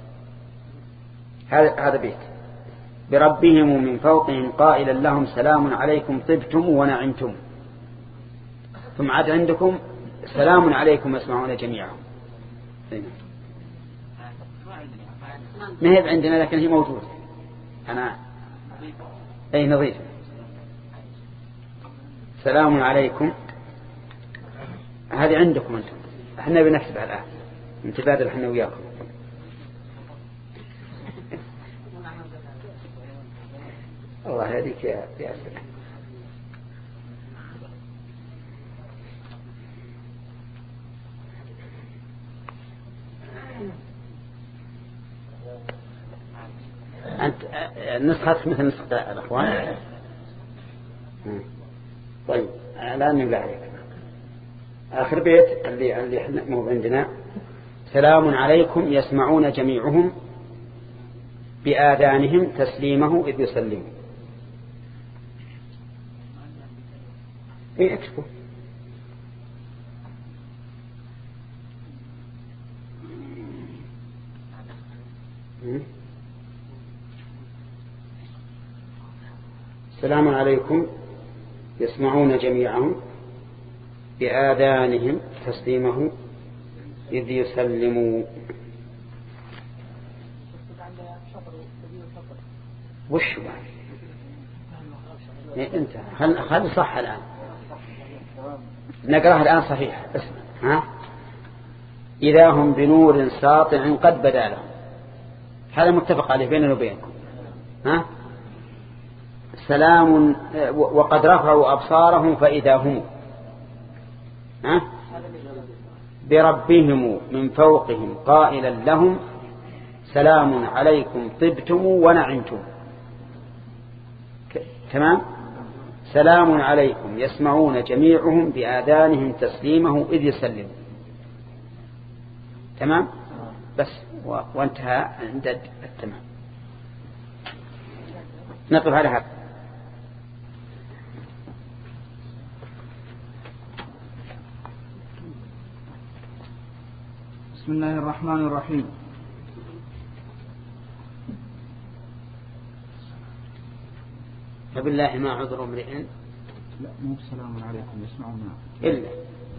هذا هذا بيت بربهم من فوقهم قائلا لهم سلام عليكم طبتم ونعمتم. ثم عاد عندكم سلام عليكم يسمعون جميعا. ما هي عندنا لكن هي موجودة أنا أي نظيف. سلام عليكم هذه عندكم أنتم احنا بنكتبها الآن نتبادل احنا وياكم. الله يهديك يا ياسر. أنت نسختك مثل نسخة الأخوان. طيب الآن نبدأ عليك آخر بيت اللي اللي احنا مو عندنا سلام عليكم يسمعون جميعهم بآذانهم تسليمه إذ يسلموا. إيه اكتبوا سلام عليكم يسمعون جميعهم بآذانهم تسليمه إذ يسلموا. وش انت هل هل صح الآن؟ نقرأها الآن صحيح. اسمع ها إذا هم بنور ساطع قد بدا لهم، هذا متفق عليه بيننا وبينكم. ها سلام وقد رفعوا أبصارهم فإذا هم ها بربهم من فوقهم قائلا لهم سلام عليكم طبتم ونعمتم. تمام. سلام عليكم يسمعون جميعهم بآذانهم تسليمه إذ يسلم. تمام بس وانتهى عند التمام. نقف على هذا. بسم الله الرحمن الرحيم. فبالله ما عذر امرئ لا مو سلام عليكم يسمعون إلا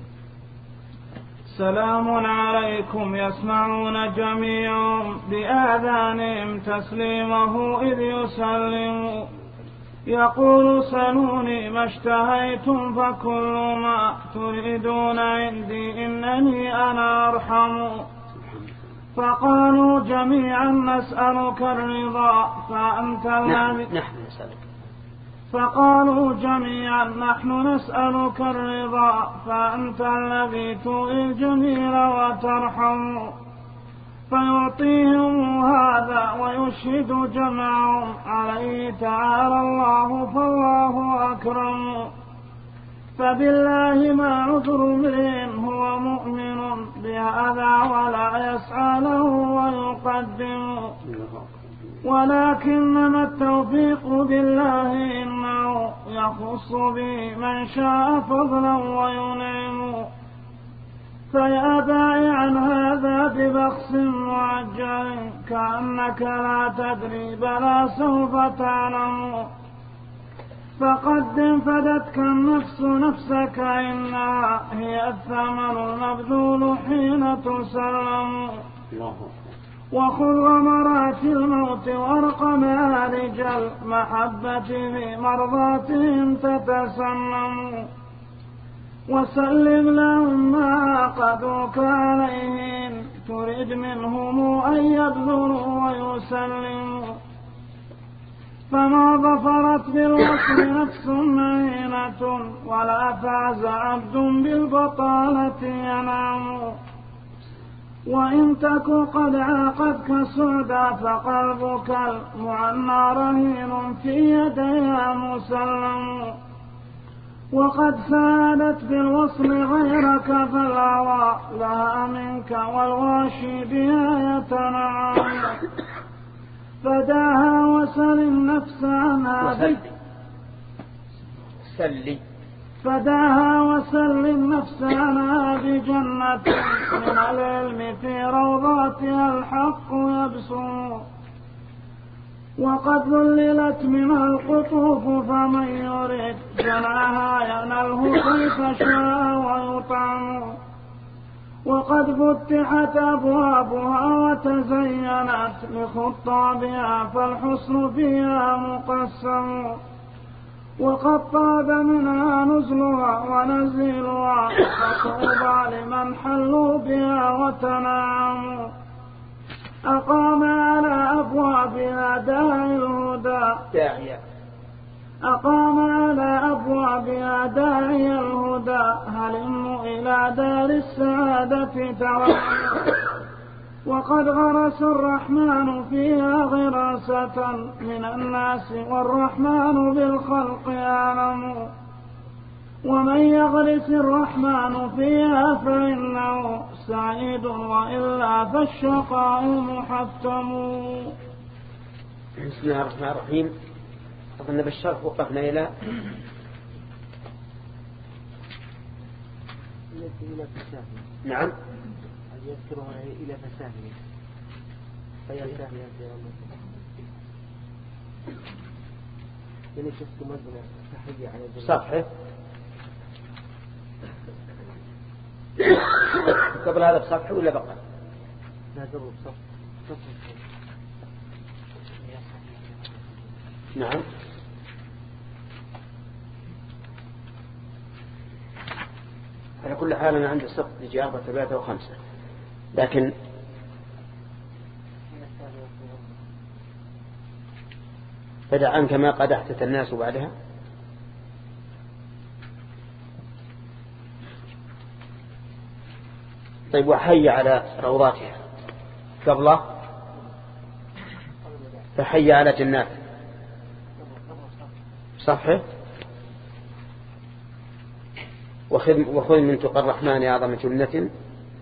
سلام عليكم يسمعون جميعا بآذانهم تسليمه إذ يسلم يقول سلوني ما اشتهيتم فكل ما تريدون عندي إنني أنا أرحم. فقالوا جميعا نسألك الرضا فأنت الذي نحن نسألك فقالوا جميعا نحن نسألك الرضا فأنت الذي تؤذي الجميل وترحم. فيعطيهم هذا ويشهد جمعهم عليه تعالى الله فالله أكرم. فبالله ما عذر امرئ هو مؤمن بهذا ولا يسعى له ويقدم. ولكنما التوفيق بالله إنه يخص به من شاء فضلا وينعم. فيا بائعا هذا ببخس معجل كأنك لا تدري بلا سوف تعلم. فقدم فدتك النفس نفسك إنها هي الثمن المبذول حين تسلم. وخذ غمرات الموت وارقمها رجال محبة في مرضاتهم تتسنم. وسلم لهم ما عقدوك عليهم تريد منهم أن يبذلوا ويسلموا. فما ظفرت بالوصل نفس مهينة ولا فاز عبد بالبطالة ينام. وإن تك قد عاقدك سعدا فقلبك المعنى رهين في يديها مسلم. وقد سادت بالوصل غيرك فالهوى لها منك والواشي بها يتنعم. فداها وسل النفس عنها سلي فداها وسل النفس عنها بجنة من العلم في روضاتها الحق يبسم. وقد ذللت منها القطوف فمن يريد جناها يناله كيف شاء ويطعم. وقد فتحت أبوابها وتزينت لخطابها فالحسن فيها مقسم. وقد طاب منها نزلها ونزيلها فطوبى لمن حلوا بها وتنعموا. أقام على أبوابها داعي الهدى أقام على أبوابها داعي الهدى هلموا إلى دار السعادة تعالوا. وقد غرس الرحمن فيها غراسة من الناس والرحمن بالخلق أعلم. ومن يغرس الرحمن فيها فإنه سعيد وإلا فالشقاء محتم. بسم الله الرحمن الرحيم. أظن بالشرح وقفنا إلى نعم يذكرها إلى فساهه فيا ساهي يعني شفت مبنى تحية على الجنة صفحة قبل هذا بصفحة ولا بقى؟ لا قبل بصفحة صفحة. نعم. على كل حال أنا عندي صفحة يجي أربعة ثلاثة وخمسة، لكن فدع عنك ما قد احدث الناس بعدها. طيب وحي على روضاتها قبله فحي على جنات صفحة وخذ من تقى الرحمن أعظم جنة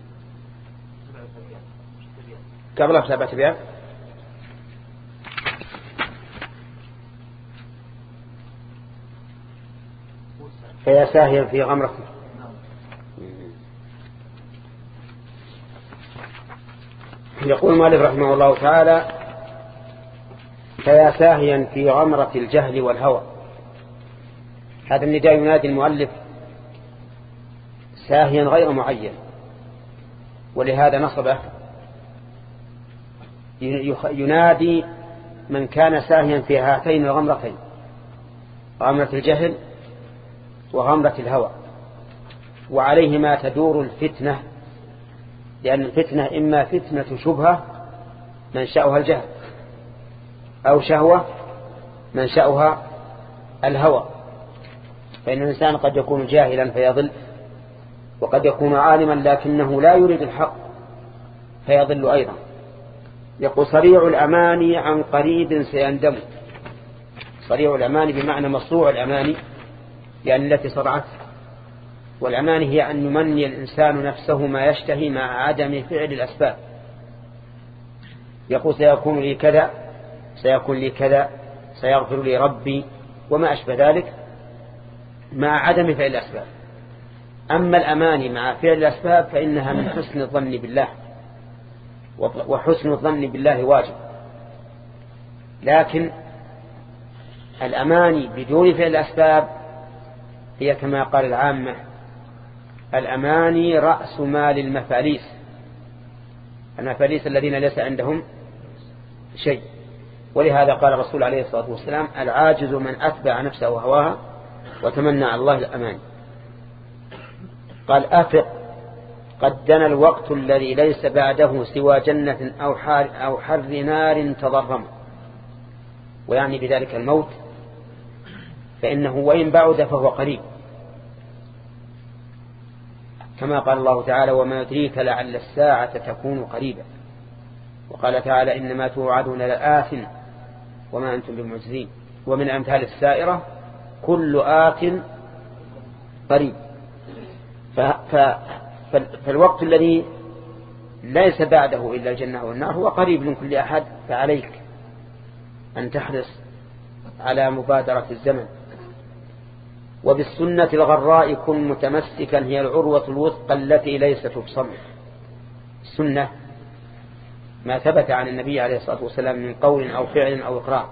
قبله سبعة أبيات. فيا ساهيا في غمرة يقول مالك رحمه الله تعالى فيا ساهيا في غمرة الجهل والهوى. هذا النداء ينادي المؤلف ساهيا غير معين، ولهذا نصبه ينادي من كان ساهيا في هاتين الغمرتين، غمرة الجهل وغمرة الهوى، وعليهما تدور الفتنة، لأن الفتنة إما فتنة شبهة منشأها الجهل، أو شهوة منشأها الهوى. فإن الإنسان قد يكون جاهلا فيضل، وقد يكون عالما لكنه لا يريد الحق فيضل أيضا. يقول صريع الأماني عن قريب سيندم. صريع الأماني بمعنى مصروع الأماني، لأن التي صرعت، والأماني هي أن يمني الإنسان نفسه ما يشتهي مع عدم فعل الأسباب. يقول سيكون لي كذا، سيكون لي كذا، سيغفر لي ربي وما أشبه ذلك مع عدم فعل الأسباب. أما الأماني مع فعل الأسباب فإنها من حسن الظن بالله، وحسن الظن بالله واجب. لكن الأماني بدون فعل الأسباب هي كما قال العامة الأماني رأس مال المفاليس، المفاليس الذين ليس عندهم شيء. ولهذا قال الرسول عليه الصلاة والسلام العاجز من أتبع نفسه وهواها وتمنى على الله الأماني. قال أفق قد دنا الوقت الذي ليس بعده سوى جنة أو حر, أو حر نار تضرم، ويعني بذلك الموت، فإنه وإن بعد فهو قريب، كما قال الله تعالى وما يدريك لعل الساعة تكون قريبا. وقال تعالى إنما توعدون لآت وما أنتم بمعجزين. ومن أمثال السائرة كل آت قريب. فالوقت الذي ليس بعده إلا الجنة والنار هو قريب من كل أحد، فعليك أن تحرص على مبادرة الزمن. وبالسنة الغراء كن متمسكا هي العروة الوثقى التي ليست تبصم. السنة ما ثبت عن النبي عليه الصلاة والسلام من قول أو فعل أو إقرار،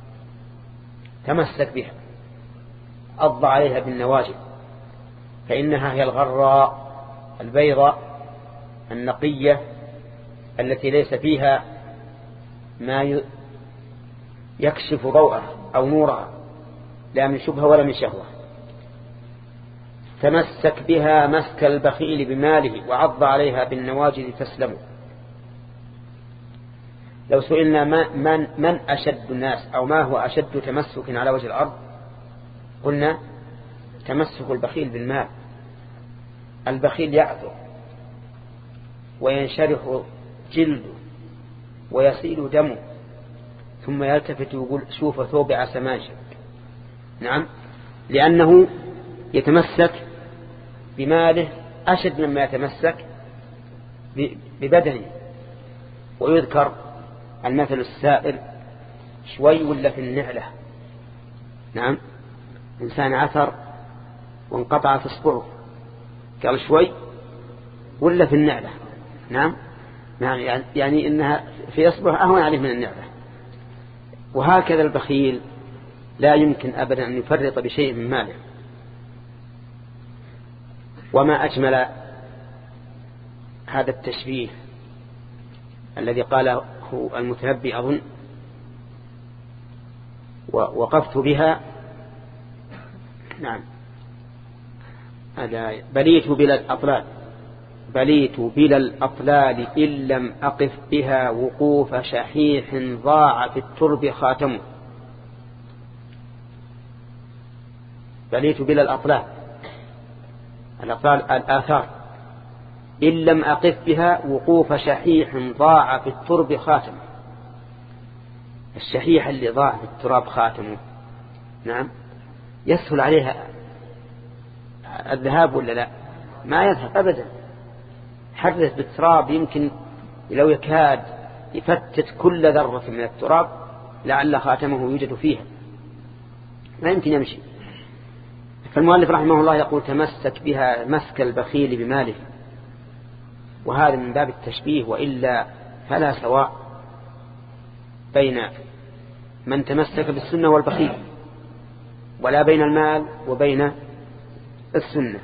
تمسك بها، أضع عليها بالنواجذ، فإنها هي الغراء البيضاء النقية التي ليس فيها ما يكشف ضوءها أو نورها، لا من شبهة ولا من شهوة. تمسك بها مسك البخيل بماله وعض عليها بالنواجذ تسلم. لو سئلنا من, من أشد الناس أو ما هو أشد تمسك على وجه الأرض قلنا تمسك البخيل بالمال. البخيل يعثر وينشرح جلده ويسيل دمه ثم يلتفت ويقول شوف ثوب عسمانشك. نعم، لأنه يتمسك بماله أشد مما يتمسك ببدنه. ويذكر المثل السائر شوي ولا في النعلة. نعم، إنسان عثر وانقطعت اصبعه، قال شوي ولا في النعلة. نعم، يعني, يعني إنها في اصبعه أهون عليه من النعلة. وهكذا البخيل لا يمكن أبدا أن يفرط بشيء من ماله. وما أجمل هذا التشبيه الذي قاله المتنبي أظن، ووقفت بها. نعم، هذا بليت بلا الأطلال بليت بلا الأطلال إن لم أقف بها وقوف شحيح ضاع في الترب خاتمه. بليت بلا الأطلال، الأطلال الآثار، إن لم أقف بها وقوف شحيح ضاع في الترب خاتمه. الشحيح اللي ضاع في التراب خاتمه، نعم، يسهل عليها الذهاب ولا لا؟ ما يذهب أبدا. حدث بالتراب يمكن لو يكاد يفتت كل ذرة من التراب لعل خاتمه يوجد فيها، لا يمكن يمشي. فالمؤلف رحمه الله يقول تمسك بها مسك البخيل بماله، وهذا من باب التشبيه، وإلا فلا سواء بين من تمسك بالسنة والبخيل، ولا بين المال وبين السنة.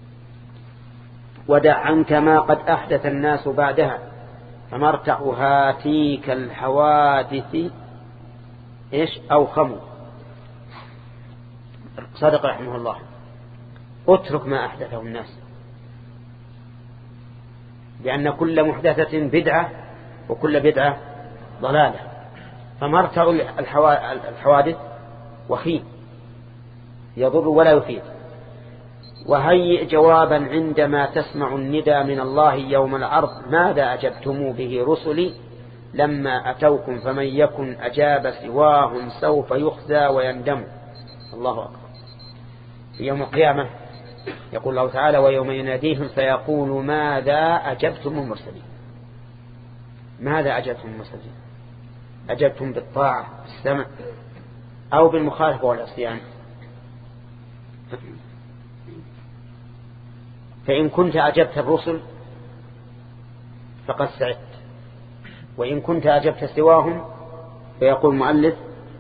ودع عنك ما قد أحدث الناس بعدها فمرتع هاتيك الحوادث إيش أو خمو. صدق رحمه الله، اترك ما أحدثه الناس، لأن كل محدثة بدعة وكل بدعة ضلالة. فمرتع الحوادث وخيم يضر ولا يفيد. وهيئ جوابا عندما تسمع الندى من الله يوم العرض ماذا أجبتم به رسلي لما أتوكم فمن يكن أجاب سواهم سوف يخزى ويندم. الله أكبر. في يوم القيامة يقول الله تعالى ويوم يناديهم فيقول ماذا أجبتم المرسلين. ماذا أجبتم المرسلين؟ أجبتم بالطاعة بالسمع أو بالمخالفة والعصيان؟ فإن كنت أجبت الرسل فقد سعدت، وإن كنت أجبت سواهم فيقول المؤلف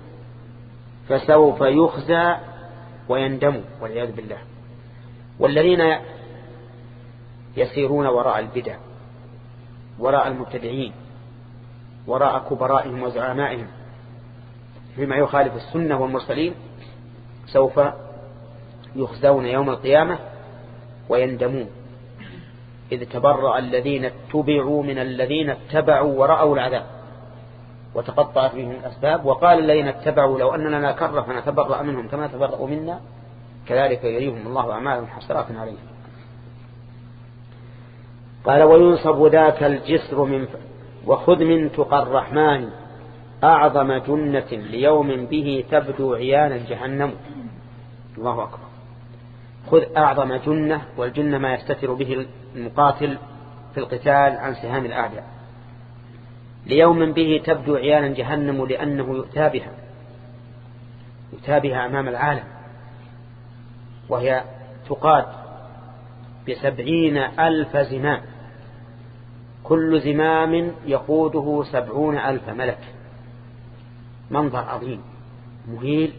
فسوف يخزى ويندم والعياذ بالله. والذين يسيرون وراء البدع وراء المبتدعين وراء كبرائهم وزعمائهم فيما يخالف السنة والمرسلين سوف يخزون يوم القيامة ويندمون، إذ تبرأ الذين اتبعوا من الذين اتبعوا ورأوا العذاب وتقطعت بهم الأسباب. وقال الذين اتبعوا لو أننا لا كرة فنتبرأ منهم كما تبرأوا منا كذلك يريهم الله أعمالهم حسرات عليهم. قال وينصب ذاك الجسر من ف... وخذ من تقى الرحمن أعظم جنة ليوم به تبدو عيانا جهنم. الله أكبر. خذ أعظم جنة، والجنة ما يستتر به المقاتل في القتال عن سهام الأعداء، ليوم به تبدو عيانا جهنم لأنه يؤتى بها يؤتى بها أمام العالم، وهي تقاد بسبعين ألف زمام، كل زمام يقوده سبعون ألف ملك. منظر عظيم مهيل.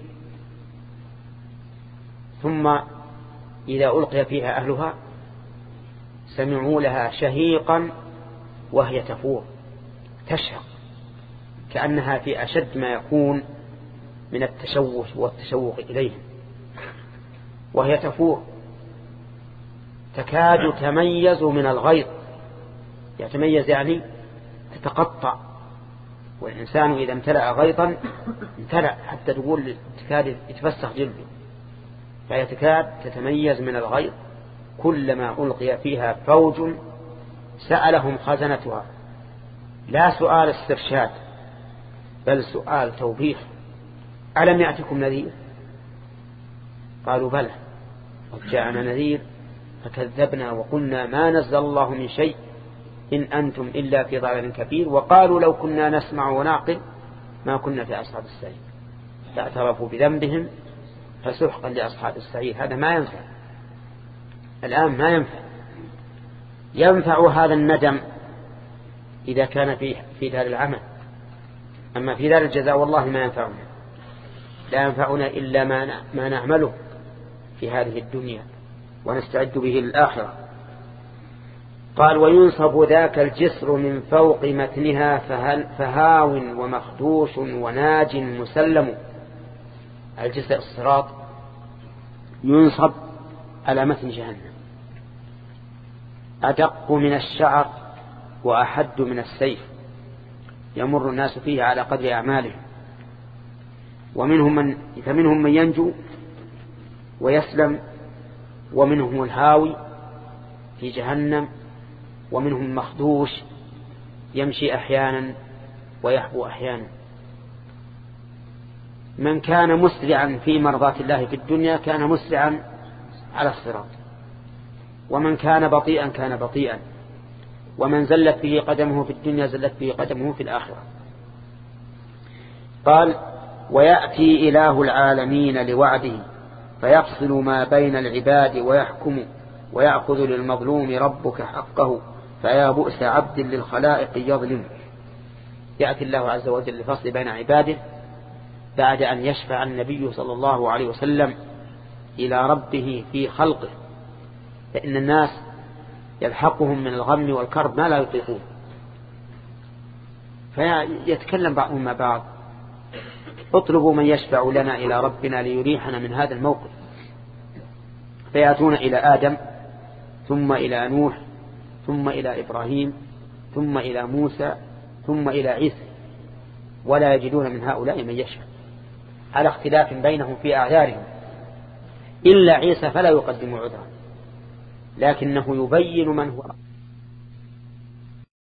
ثم إذا ألقي فيها أهلها سمعوا لها شهيقا وهي تفور تشهق كأنها في أشد ما يكون من التشوش والتشوق إليهم، وهي تفور تكاد تميز من الغيظ. يتميز يعني تتقطع، والإنسان إذا امتلأ غيظا امتلأ حتى تقول تكاد يتفسخ جلده، فهي تكاد تتميز من الغيظ. كلما ألقي فيها فوج سألهم خزنتها، لا سؤال استرشاد بل سؤال توبيخ، ألم يأتكم نذير؟ قالوا بلى قد جاءنا نذير فكذبنا وقلنا ما نزل الله من شيء إن أنتم إلا في ضلال كبير. وقالوا لو كنا نسمع ونعقل ما كنا في أصحاب السعير، فاعترفوا بذنبهم فسحقا لأصحاب السعير. هذا ما ينفع الآن، ما ينفع. ينفع هذا الندم إذا كان في في دار العمل، أما في دار الجزاء والله ما ينفعنا. لا ينفعنا إلا ما ما نعمله في هذه الدنيا ونستعد به للآخرة. قال وينصب ذاك الجسر من فوق متنها فهاو ومخدوش وناج مسلم. الجسر الصراط ينصب على متن جهنم، أدق من الشعر وأحد من السيف، يمر الناس فيه على قدر أعمالهم، ومنهم من فمنهم من ينجو ويسلم، ومنهم الهاوي في جهنم، ومنهم مخدوش يمشي أحيانا ويحبو أحيانا. من كان مسرعا في مرضات الله في الدنيا كان مسرعا على الصراط، ومن كان بطيئا كان بطيئا، ومن زلت به قدمه في الدنيا زلت به قدمه في الآخرة. قال ويأتي إله العالمين لوعده فيفصل ما بين العباد ويحكم ويأخذ للمظلوم ربك حقه فيا بؤس عبد للخلائق يظلم. يأتي الله عز وجل لفصل بين عباده بعد أن يشفع النبي صلى الله عليه وسلم إلى ربه في خلقه، فإن الناس يلحقهم من الغم والكرب ما لا يطيقون، فيتكلم بعضهم مع بعض اطلبوا من يشفع لنا إلى ربنا ليريحنا من هذا الموقف، فيأتون إلى آدم ثم إلى نوح ثم إلى إبراهيم ثم إلى موسى ثم إلى عيسى، ولا يجدون من هؤلاء من يشفع على اختلاف بينهم في أعذارهم، إلا عيسى فلا يقدم عذرا، لكنه يبين من هو